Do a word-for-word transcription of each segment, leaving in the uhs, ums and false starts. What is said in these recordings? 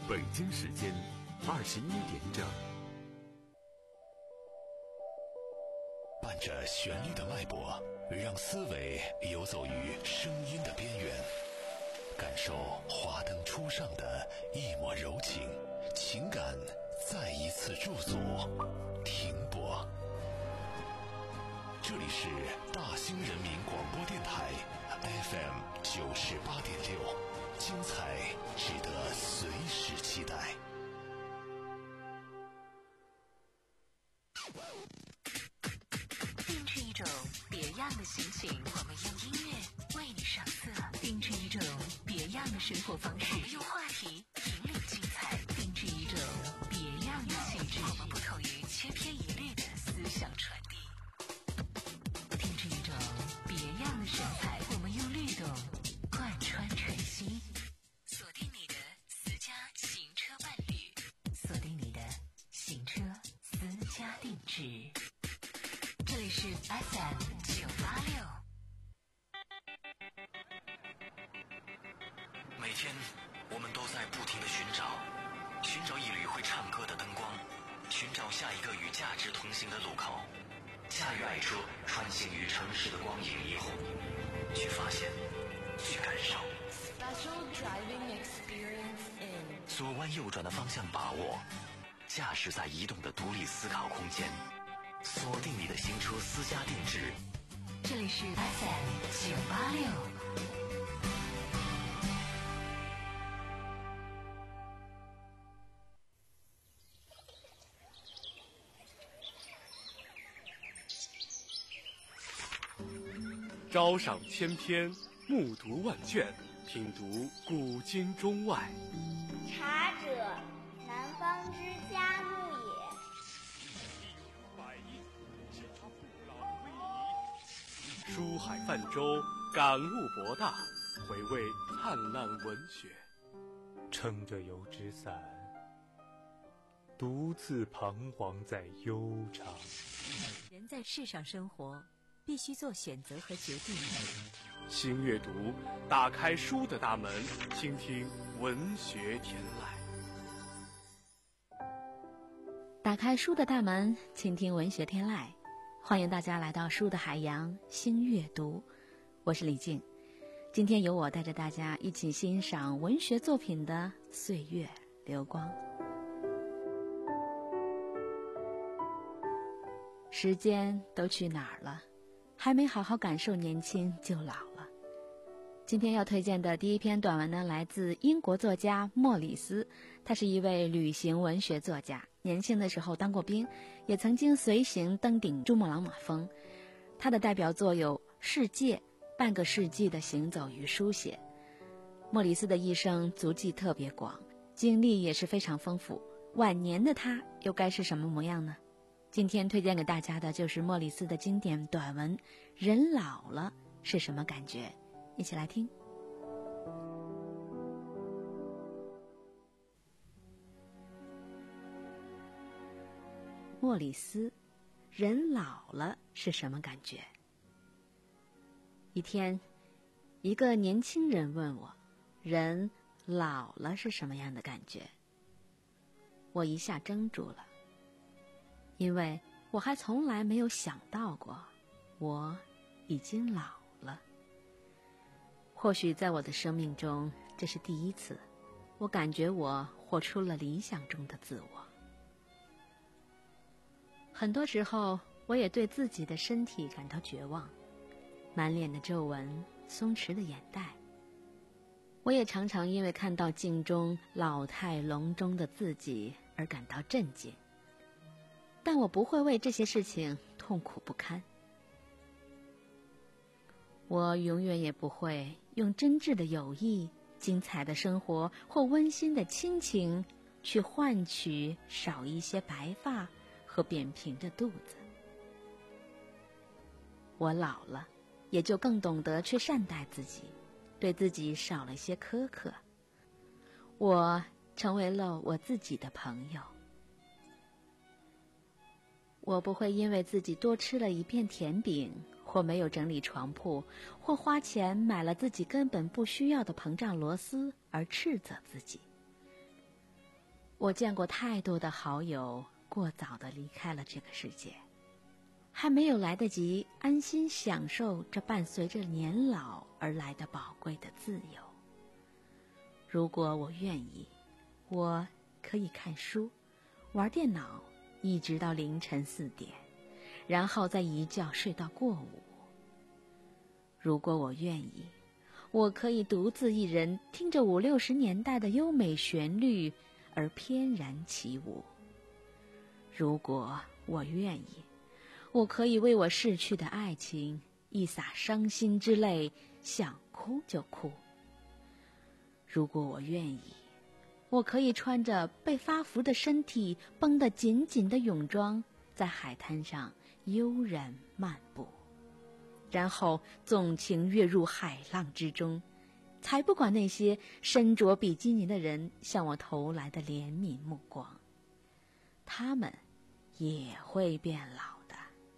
北京时间二十一点整。 伴着旋律的脉搏，让思维游走于声音的边缘，感受华灯初上的一抹柔情，情感再一次驻足停泊。这里是大兴人民广播电台 F M 九十八点六，精彩值得随时期待。 定制一种别样的心情，我们用音乐为你上色；定制一种别样的生活方式，我们用话题引领精彩；定制一种别样的气质，我们不同于千篇一律的思想传递；定制一种别样的神采，我们用律动贯穿晨曦。锁定你的私家行车伴侣，锁定你的行车私家定制。这里是 F M 九八六。 每天我们都在不停地寻找，寻找一缕会唱歌的灯光，寻找下一个与价值同行的路口。驾驭爱车，穿行于城市的光影霓虹，去发现，去感受。 Special driving experience in 左弯右转的方向把握，驾驶在移动的独立思考空间。锁定你的新车私家定制， 这里是 F M 九八六。 朝赏千篇，暮读万卷，品读古今中外。 茶者，南方之佳木也。 书海泛舟，感悟博大，回味灿烂文学。 撑着油纸伞，独自彷徨在悠长。 人在世上生活，必须做选择和决定。 新阅读，打开书的大门，倾听文学天籁。 打开书的大门，倾听文学天籁。欢迎大家来到书的海洋新阅读，我是李静。今天由我带着大家一起欣赏文学作品的岁月流光。时间都去哪儿了？还没好好感受年轻就老了。今天要推荐的第一篇短文呢，来自英国作家莫里斯，他是一位旅行文学作家，年轻的时候当过兵，也曾经随行登顶珠穆朗玛峰。他的代表作有《世界》，半个世纪的行走与书写。莫里斯的一生足迹特别广，经历也是非常丰富，晚年的他又该是什么模样呢？今天推荐给大家的就是莫里斯的经典短文《人老了是什么感觉》，一起来听。莫里斯，人老了是什么感觉？一天，一个年轻人问我，人老了是什么样的感觉？我一下怔住了，因为我还从来没有想到过，我已经老了。或许在我的生命中，这是第一次，我感觉我活出了理想中的自我。很多时候，我也对自己的身体感到绝望，满脸的皱纹，松弛的眼袋。我也常常因为看到镜中老态龙钟的自己而感到震惊，但我不会为这些事情痛苦不堪。我永远也不会用真挚的友谊、精彩的生活或温馨的亲情去换取少一些白发和扁平的肚子。我老了，也就更懂得去善待自己，对自己少了些苛刻。我成为了我自己的朋友。我不会因为自己多吃了一片甜饼，或没有整理床铺，或花钱买了自己根本不需要的膨胀螺丝而斥责自己。 我见过太多的好友过早地离开了这个世界，还没有来得及安心享受这伴随着年老而来的宝贵的自由。如果我愿意，我可以看书，玩电脑，一直到凌晨四点，然后再一觉睡到过午。如果我愿意，我可以独自一人听着五六十年代的优美旋律而翩然起舞。如果我愿意，我可以为我逝去的爱情一洒伤心之泪，想哭就哭。如果我愿意，我可以穿着被发福的身体绷得紧紧的泳装，在海滩上悠然漫步，然后纵情跃入海浪之中，才不管那些身着比基尼的人向我投来的怜悯目光。他们也会变老的。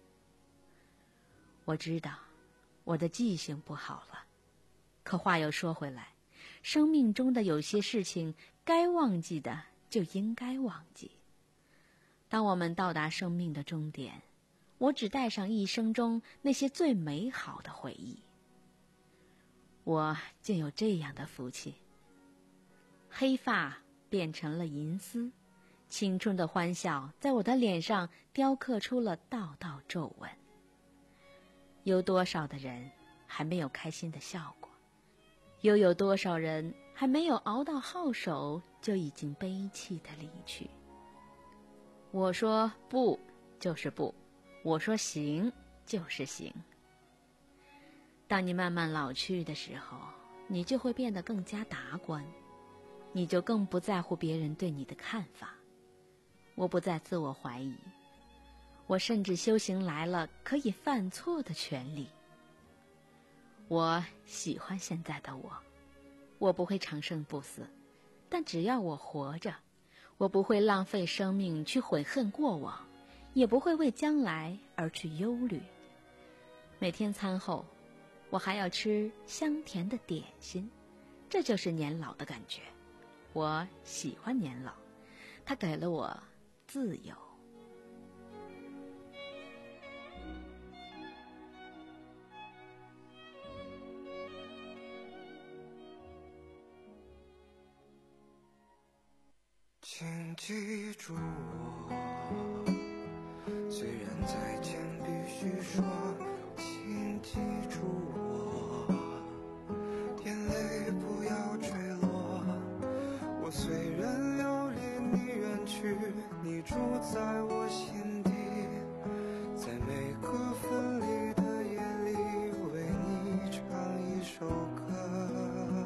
我知道我的记性不好了，可话又说回来，生命中的有些事情该忘记的就应该忘记。当我们到达生命的终点，我只带上一生中那些最美好的回忆。我竟有这样的福气，黑发变成了银丝，青春的欢笑在我的脸上雕刻出了道道皱纹。有多少的人还没有开心的笑过，又有多少人还没有熬到号手就已经悲戚的离去。我说不就是不，我说行就是行。当你慢慢老去的时候，你就会变得更加达观，你就更不在乎别人对你的看法。我不再自我怀疑，我甚至修行来了可以犯错的权利。我喜欢现在的我，我不会长生不死，但只要我活着，我不会浪费生命去悔恨过往，也不会为将来而去忧虑。每天餐后，我还要吃香甜的点心，这就是年老的感觉。我喜欢年老，它给了我自由。 请记住我，虽然再见必须说，请记住我，眼泪不要坠落。我虽然要离你远去，你住在我心底，在每个分离的夜里，为你唱一首歌。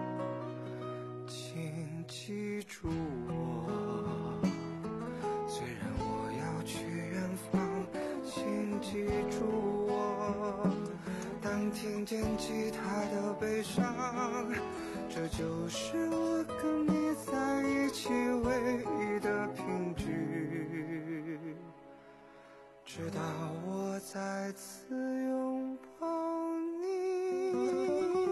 请记住我，虽然我要去远方，请记住我，当听见吉他的悲伤，这就是我跟你在一起唯一的凭据，直到我再次拥抱你。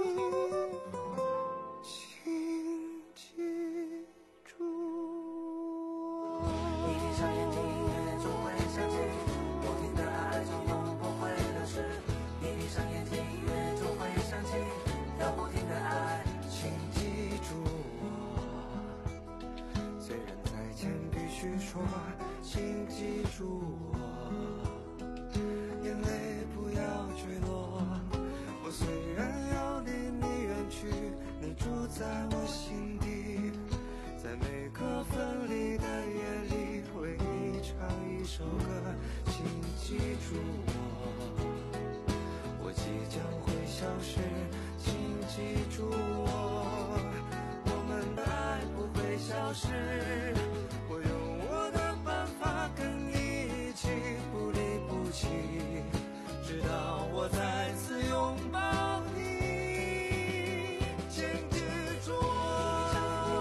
请记住我，你闭上眼睛，夜总会想起我听的爱就永不会流失。你闭上眼睛，夜总会想起跳不停的爱。请记住我，虽然再见必须说，请记住我，眼泪不要坠落。我虽然要离你远去，你住在我心底，在每个分离的夜里，为你唱一首歌。请记住我，我即将会消失，请记住我，我们的爱不会消失。我用我的办法跟你一起不离不弃，直到我再次拥抱你。请记住我，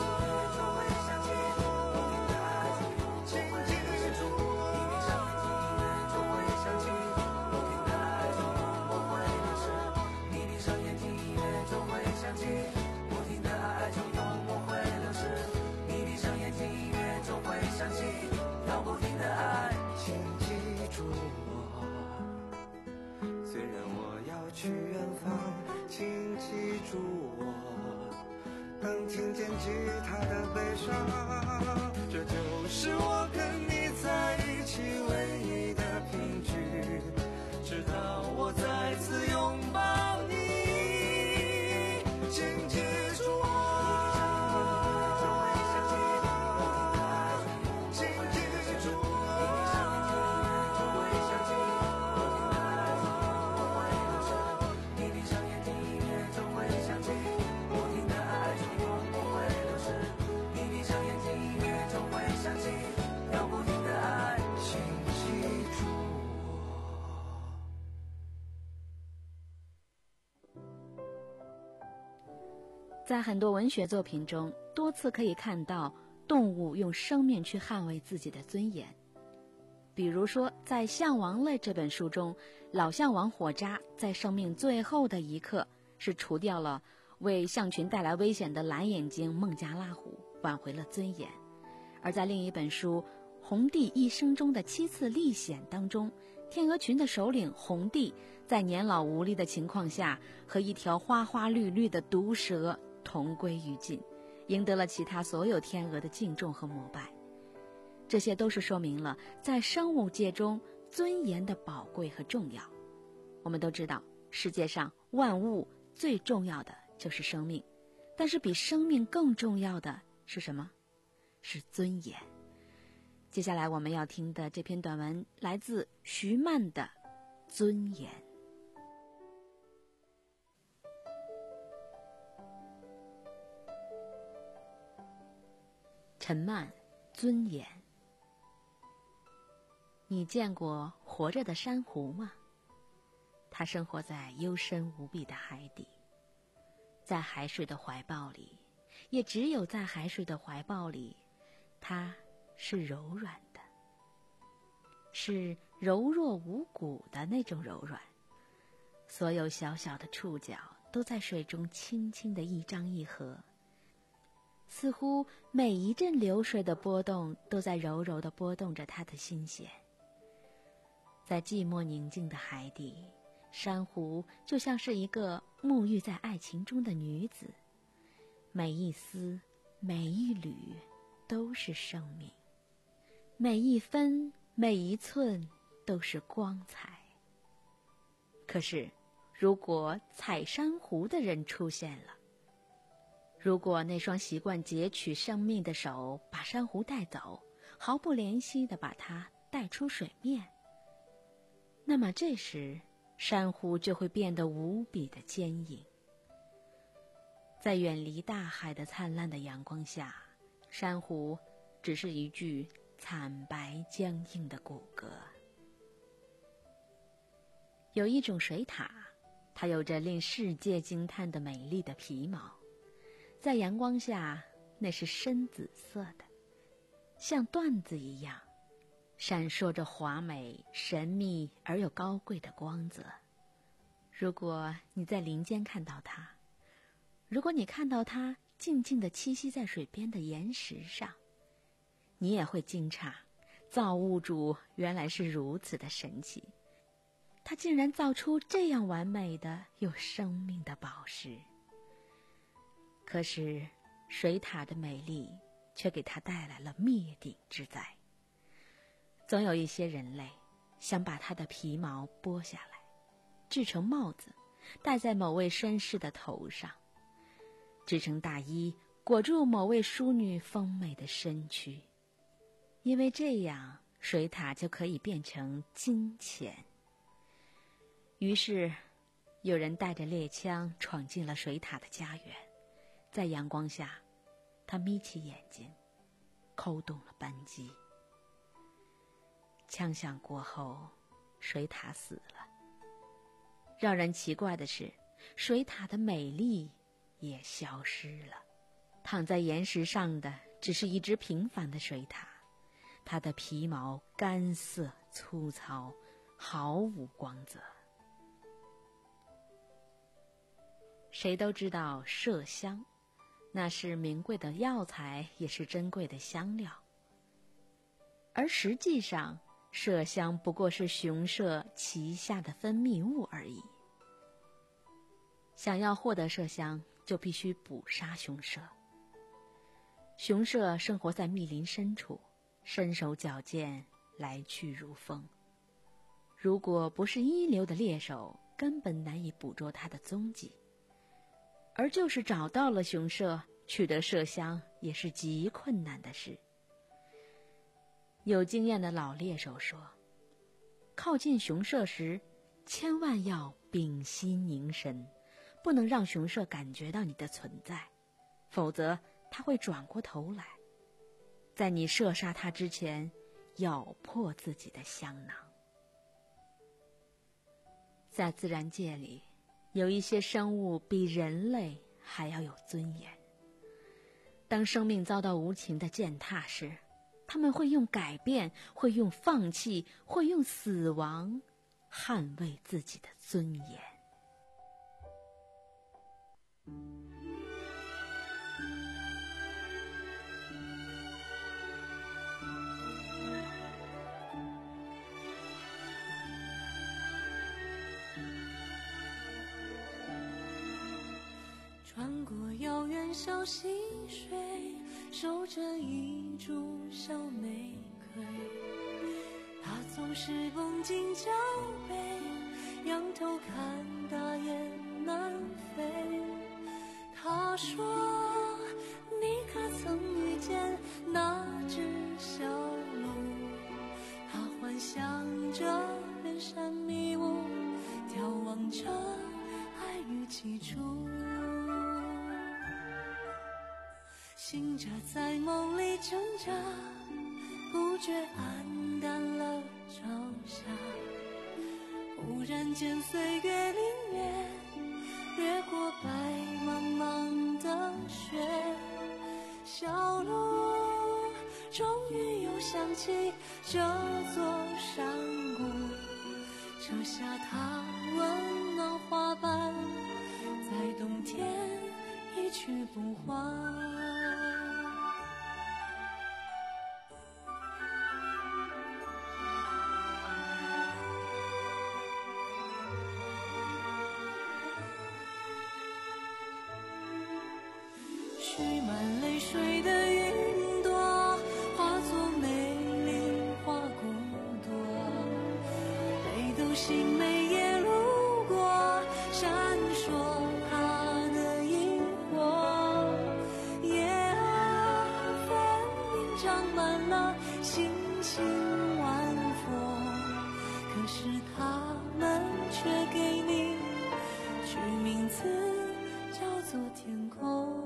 请记住我，总会想起我听的爱就永不会流失。你闭上眼睛，音乐总会响起，我听的爱就永不会流失。你闭上眼睛。 的悲伤，这就是我跟你在一起唯一的凭据，直到我再次拥抱你，请记住我，请记住我，你闭上眼睛，音乐就会响起，不停的爱就永不会流失，你闭上眼睛，音乐就会响起，要不停的爱，请记住我。 在很多文学作品中，多次可以看到动物用生命去捍卫自己的尊严。比如说，在《象王类》这本书中，老象王火扎在生命最后的一刻是除掉了为象群带来危险的蓝眼睛孟加拉虎，挽回了尊严。而在另一本书《红帝一生中的七次历险》当中，天鹅群的首领红帝在年老无力的情况下，和一条花花绿绿的毒蛇同归于尽，赢得了其他所有天鹅的敬重和膜拜。这些都是说明了在生物界中尊严的宝贵和重要。我们都知道，世界上万物最重要的就是生命，但是比生命更重要的是什么？是尊严。接下来我们要听的这篇短文来自徐曼的《尊严》。陈曼，尊严。你见过活着的珊瑚吗？它生活在幽深无比的海底，在海水的怀抱里，也只有在海水的怀抱里，它是柔软的，是柔弱无骨的那种柔软。所有小小的触角都在水中轻轻地一张一合，似乎每一阵流水的波动都在柔柔地拨动着它的心弦。在寂寞宁静的海底，珊瑚就像是一个沐浴在爱情中的女子，每一丝每一缕都是生命，每一分每一寸都是光彩。可是如果采珊瑚的人出现了，如果那双习惯截取生命的手把珊瑚带走，毫不怜惜地把它带出水面，那么这时珊瑚就会变得无比的坚硬。在远离大海的灿烂的阳光下，珊瑚只是一具惨白僵硬的骨骼。有一种水獭，它有着令世界惊叹的美丽的皮毛，在阳光下那是深紫色的，像缎子一样闪烁着华美、神秘而又高贵的光泽。如果你在林间看到它，如果你看到它静静地栖息在水边的岩石上，你也会惊诧，造物主原来是如此的神奇，他竟然造出这样完美的有生命的宝石。可是水獭的美丽却给它带来了灭顶之灾。总有一些人类想把它的皮毛剥下来，制成帽子，戴在某位绅士的头上，制成大衣，裹住某位淑女丰美的身躯，因为这样水獭就可以变成金钱。于是有人带着猎枪闯进了水獭的家园，在阳光下，他眯起眼睛，扣动了扳机。枪响过后，水獭死了。让人奇怪的是，水獭的美丽也消失了。躺在岩石上的只是一只平凡的水獭，它的皮毛干涩粗糙，毫无光泽。谁都知道麝香，那是名贵的药材，也是珍贵的香料。而实际上，麝香不过是雄麝旗下的分泌物而已。想要获得麝香，就必须捕杀雄麝。 熊社生活在密林深处，身手矫健，来去如风。如果不是一流的猎手，根本难以捕捉它的踪迹。而就是找到了熊社，取得麝香也是极困难的事。有经验的老猎手说，靠近熊社时，千万要屏息凝神，不能让熊社感觉到你的存在，否则它会转过头来，在你射杀它之前，咬破自己的香囊。在自然界里，有一些生物比人类还要有尊严。当生命遭到无情的践踏时，他们会用改变，会用放弃，会用死亡捍卫自己的尊严。 穿过遥远小溪水，守着一株小玫瑰，它总是绷紧脚背，仰头看大雁南飞。他说，你可曾遇见那只小鹿？它幻想着远山迷雾，眺望着爱与起初，醒着在梦里挣扎，不觉黯淡了朝霞。忽然间岁月凛冽，掠过白茫茫的雪，小路终于又想起这座山谷，扯下它温暖花瓣，在冬天一去不还。蓄满泪水的云朵，化作美丽花骨朵，北斗星每夜路过，闪烁它的萤火。夜啊，分明长满了星星晚风，可是它们却给你取名字叫做天空。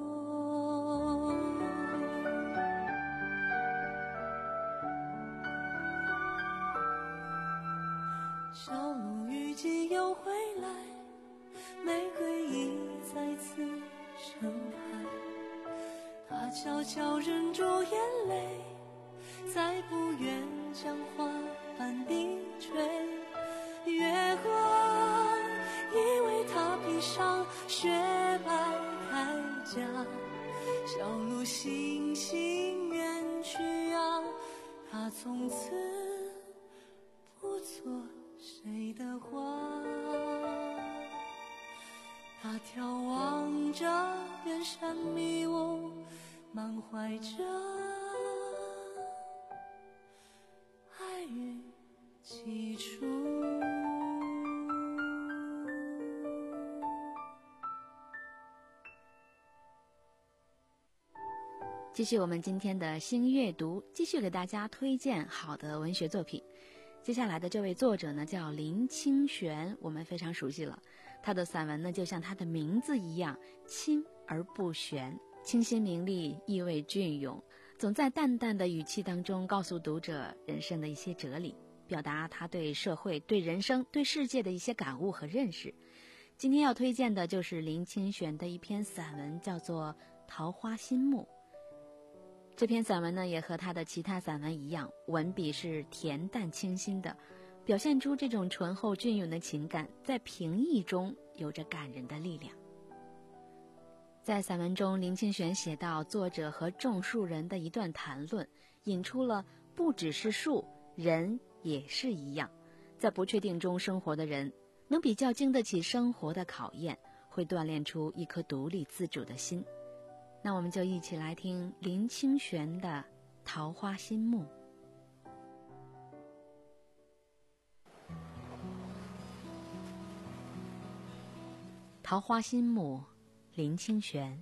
小鹿雨季又回来，玫瑰已再次盛开，它悄悄忍住眼泪，再不愿将花瓣低垂。月光以为它披上雪白铠甲，小鹿悻悻远去啊，它从此不做谁的花。他眺望着远山迷雾，满怀着爱与起初。 继续我们今天的新阅读，继续给大家推荐好的文学作品。接下来的这位作者呢叫林清玄，我们非常熟悉了。他的散文呢就像他的名字一样，清而不玄，清新明丽，意味隽永，总在淡淡的语气当中告诉读者人生的一些哲理，表达他对社会、对人生、对世界的一些感悟和认识。今天要推荐的就是林清玄的一篇散文，叫做《桃花心木》。这篇散文呢，也和他的其他散文一样，文笔是恬淡清新的，表现出这种醇厚隽永的情感，在平易中有着感人的力量。在散文中，林清玄写到作者和种树人的一段谈论，引出了不只是树，人也是一样，在不确定中生活的人，能比较经得起生活的考验，会锻炼出一颗独立自主的心。 那我们就一起来听林清玄的《桃花心木》。桃花心木，林清玄。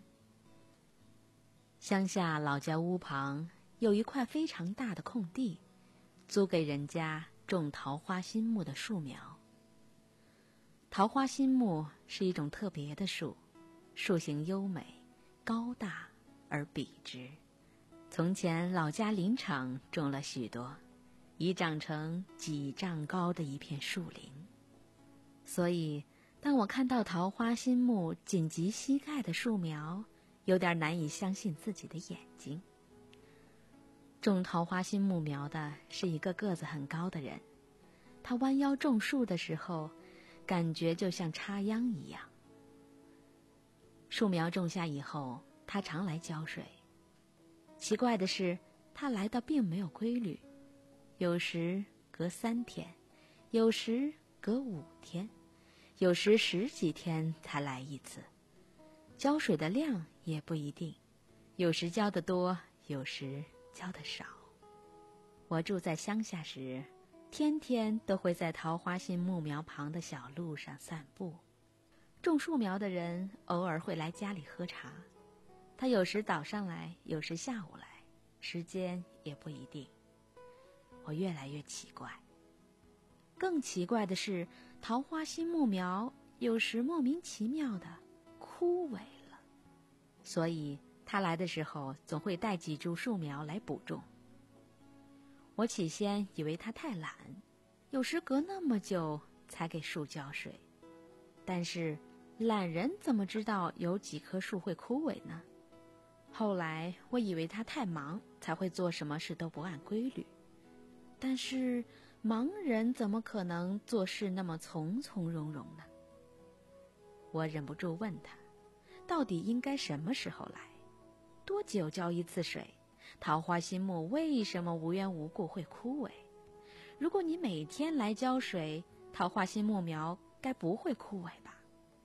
乡下老家屋旁有一块非常大的空地，租给人家种桃花心木的树苗。桃花心木是一种特别的树，树形优美，高大而笔直。从前老家林场种了许多，已长成几丈高的一片树林。所以当我看到桃花心木仅及膝盖的树苗，有点难以相信自己的眼睛。种桃花心木苗的是一个个子很高的人，他弯腰种树的时候，感觉就像插秧一样。树苗种下以后，他常来浇水。奇怪的是，他来的并没有规律，有时隔三天，有时隔五天，有时十几天才来一次。浇水的量也不一定，有时浇得多，有时浇得少。我住在乡下时，天天都会在桃花心木苗旁的小路上散步。种树苗的人偶尔会来家里喝茶，他有时早上来，有时下午来，时间也不一定。我越来越奇怪。更奇怪的是，桃花心木苗有时莫名其妙的枯萎了，所以他来的时候总会带几株树苗来补种。我起先以为他太懒，有时隔那么久才给树浇水。但是懒人怎么知道有几棵树会枯萎呢？后来我以为他太忙，才会做什么事都不按规律。但是盲人怎么可能做事那么从从容容呢？我忍不住问他，到底应该什么时候来？多久浇一次水？桃花心木为什么无缘无故会枯萎？如果你每天来浇水，桃花心木苗该不会枯萎吧？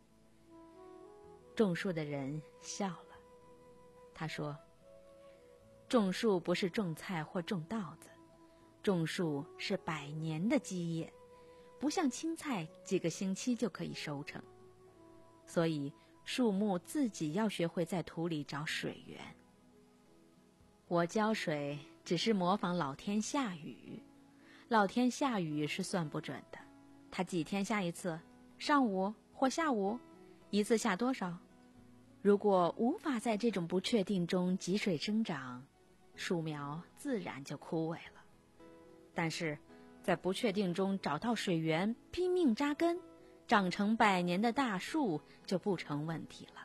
种树的人笑了，他说，种树不是种菜或种稻子，种树是百年的基业，不像青菜几个星期就可以收成。所以树木自己要学会在土里找水源。我浇水只是模仿老天下雨，老天下雨是算不准的，它几天下一次，上午或下午，一次下多少？如果无法在这种不确定中积水生长，树苗自然就枯萎了。但是在不确定中找到水源，拼命扎根，长成百年的大树就不成问题了。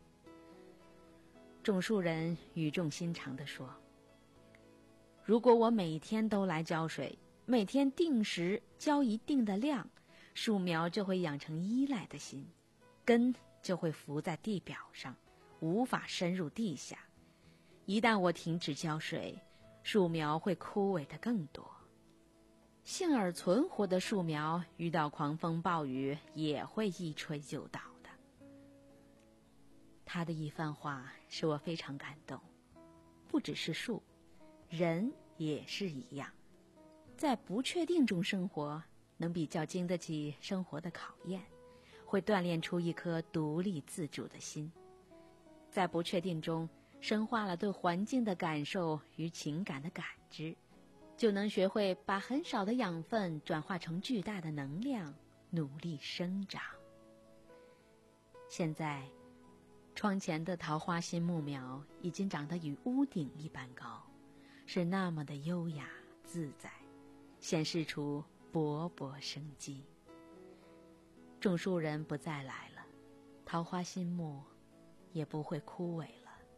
种树人语重心长地说，如果我每天都来浇水，每天定时浇一定的量，树苗就会养成依赖的心，根就会浮在地表上，无法深入地下。一旦我停止浇水，树苗会枯萎得更多。幸而存活的树苗遇到狂风暴雨也会一吹就倒的。他的一番话使我非常感动。不只是树，人也是一样，在不确定中生活，能比较经得起生活的考验，会锻炼出一颗独立自主的心。在不确定中深化了对环境的感受与情感的感知，就能学会把很少的养分转化成巨大的能量，努力生长。现在窗前的桃花心木苗已经长得与屋顶一般高，是那么的优雅自在，显示出勃勃生机。种树人不再来了，桃花心木也不会枯萎了。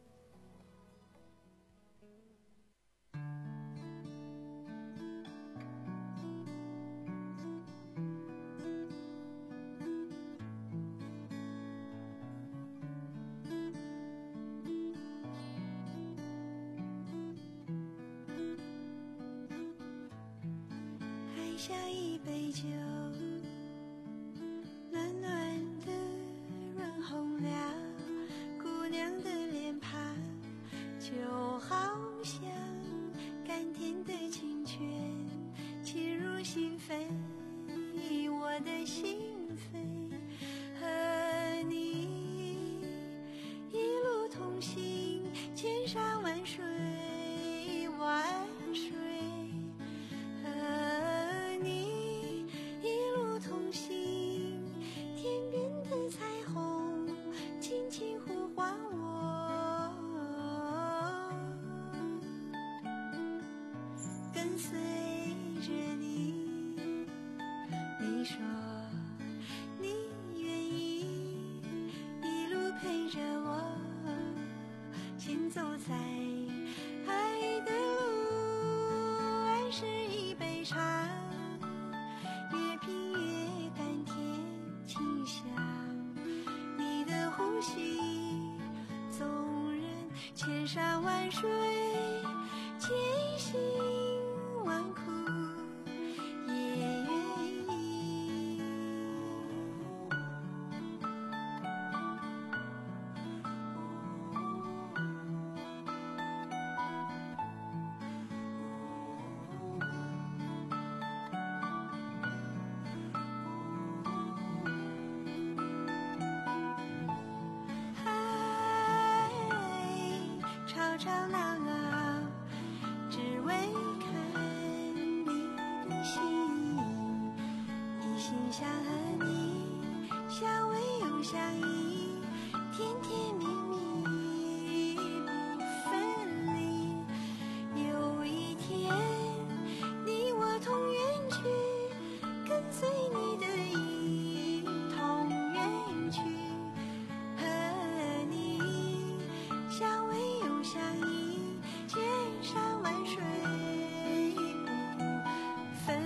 还下一杯酒，暖暖的润红了姑娘的脸庞。 跟随着你。你说你愿意一路陪着我，行走在爱的路。爱是一杯茶，越品越甘甜清香。你的呼吸纵然千山万水，千辛万苦也愿意。海吵吵闹闹，只为看你的心，一心想和你相偎又相依，甜甜蜜蜜不分离。有一天你我同远去，跟随你的意同远去，和你相偎又相依，千山万水不分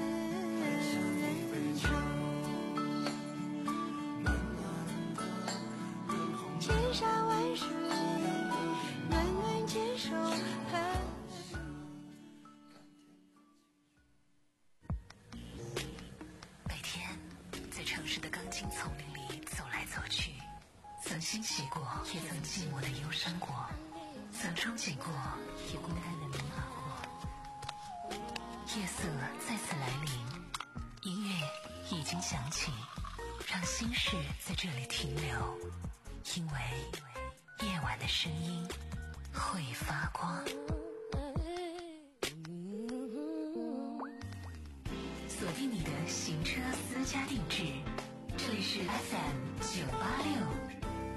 开。千山万水，暖暖牵手和每天在城市的钢筋丛林里走来走去，曾欣喜过，也曾寂寞的忧伤过，曾憧憬过，也孤单的迷茫过。夜色再次来临，音乐已经响起，让心事在这里停留，因为夜晚的声音会发光。锁定你的行车私家定制，这里是 F M 九八六。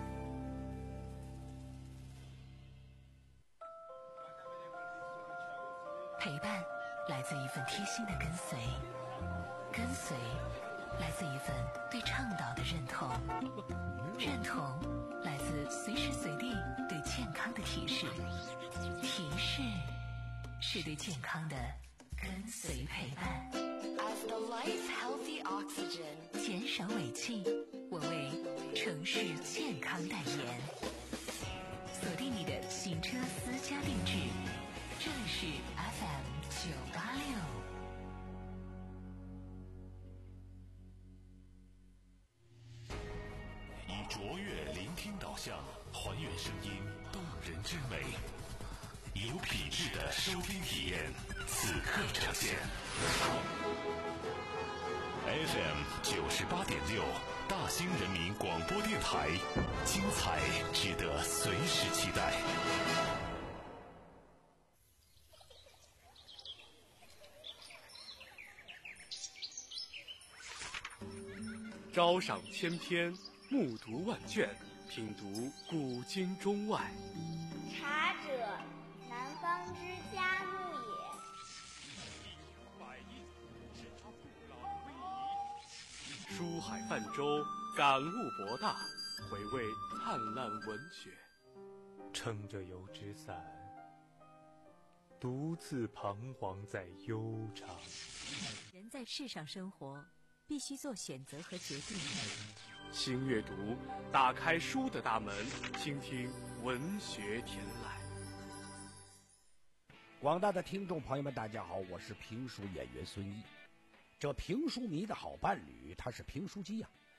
陪伴来自一份贴心的跟随，跟随来自一份对倡导的认同，认同来自随时随地对健康的提示，提示是对健康的跟随陪伴。 As the lights healthy oxygen， 减少尾气，我为城市健康代言。锁定你的行车私家定制，这里是 F M 九八六。 以卓越聆听导向，还原声音动人之美，有品质的收听体验，此刻呈现。F M 九十八点六，大兴人民广播电台，精彩值得随时期待。 朝赏千篇，暮读万卷，品读古今中外。 茶者，南方之佳木也。 书海泛舟，感悟博大，回味灿烂文学。 撑着油纸伞，独自彷徨在悠长。 人在世上生活，必须做选择和决定。 新阅读，打开书的大门，倾听文学天籁。 广大的听众朋友们，大家好，我是评书演员孙一。这评书迷的好伴侣，他是评书机呀、啊。